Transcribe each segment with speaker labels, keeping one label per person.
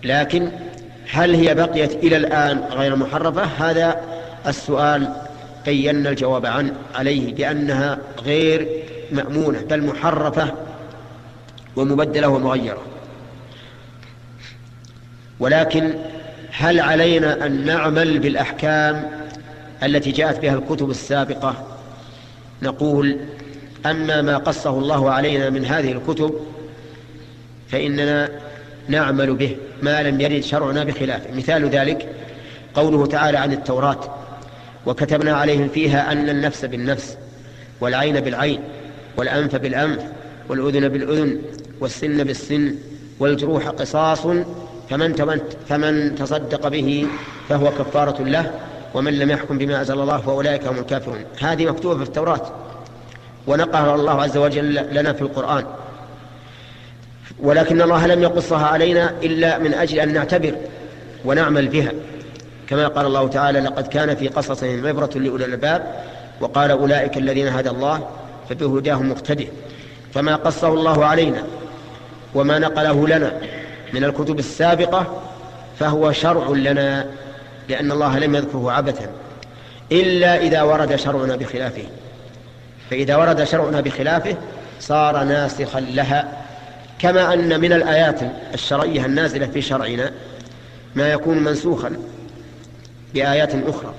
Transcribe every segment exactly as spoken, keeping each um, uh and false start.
Speaker 1: لكن هل هي بقيت إلى الآن غير محرفة؟ هذا السؤال بينا الجواب عنه عليه بأنها غير مأمونة بل محرفة ومبدلة ومغيرة. ولكن هل علينا أن نعمل بالأحكام التي جاءت بها الكتب السابقة؟ نقول أما ما قصه الله علينا من هذه الكتب فإننا نعمل به ما لم يرد شرعنا بخلافه. مثال ذلك قوله تعالى عن التوراة: وكتبنا عليهم فيها أن النفس بالنفس والعين بالعين والأنف بالأنف والأذن بالأذن والسن بالسن والجروح قصاص فمن, فمن تصدق به فهو كفارة له ومن لم يحكم بما أنزل الله فأولئك هم الكافرون. هذه مكتوبة في التوراة ونقلها الله عز وجل لنا في القرآن، ولكن الله لم يقصها علينا إلا من أجل أن نعتبر ونعمل بها، كما قال الله تعالى: لقد كان في قصصهم عبرة لأولي الألباب وقال أولئك الذين هدى الله فبهداهم مقتدي. فما قصه الله علينا وما نقله لنا من الكتب السابقة فهو شرع لنا، لأن الله لم يذكره عبثا إلا إذا ورد شرعنا بخلافه، فإذا ورد شرعنا بخلافه صار ناسخا لها، كما أن من الآيات الشرعية النازلة في شرعنا ما يكون منسوخا بآيات أخرى.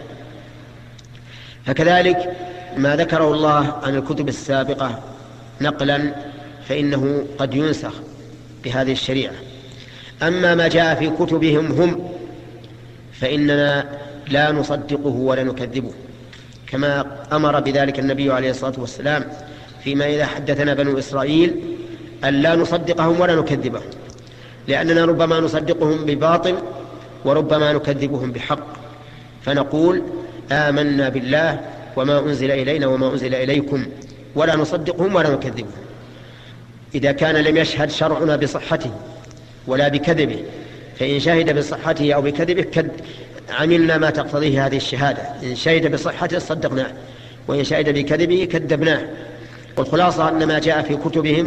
Speaker 1: فكذلك ما ذكره الله عن الكتب السابقة نقلا فإنه قد ينسخ بهذه الشريعة. أما ما جاء في كتبهم هم فإننا لا نصدقه ولا نكذبه، كما أمر بذلك النبي عليه الصلاة والسلام فيما إذا حدثنا بنو إسرائيل أن لا نصدقهم ولا نكذبهم، لأننا ربما نصدقهم بباطل وربما نكذبهم بحق، فنقول آمنا بالله وما أنزل إلينا وما أنزل إليكم ولا نصدقهم ولا نكذبهم. إذا كان لم يشهد شرعنا بصحته ولا بكذبه، فإن شهد بصحته أو بكذبه عملنا ما تقتضيه هذه الشهادة، إن شهد بصحته صدقناه وإن شهد بكذبه كذبناه. والخلاصة أن ما جاء في كتبهم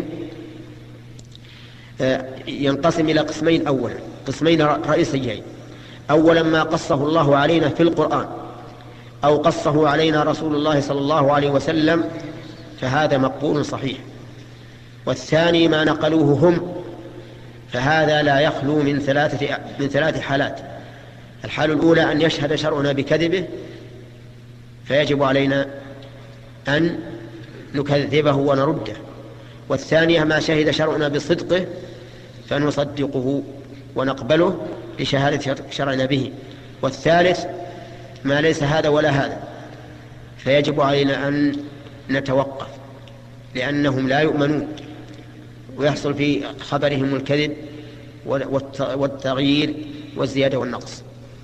Speaker 1: ينقسم إلى قسمين، أولا قسمين رئيسيين: أولا ما قصه الله علينا في القرآن أو قصه علينا رسول الله صلى الله عليه وسلم فهذا مقبول صحيح، والثاني ما نقلوه هم، فهذا لا يخلو من ثلاثة, من ثلاث حالات. الحال الأولى أن يشهد شرعنا بكذبه فيجب علينا أن نكذبه ونرده، والثانية ما شهد شرعنا بصدقه فنصدقه ونقبله لشهادة شرعنا به، والثالث ما ليس هذا ولا هذا فيجب علينا أن نتوقف لأنهم لا يؤمنون ويحصل في خبرهم الكذب والتغيير والزيادة والنقص.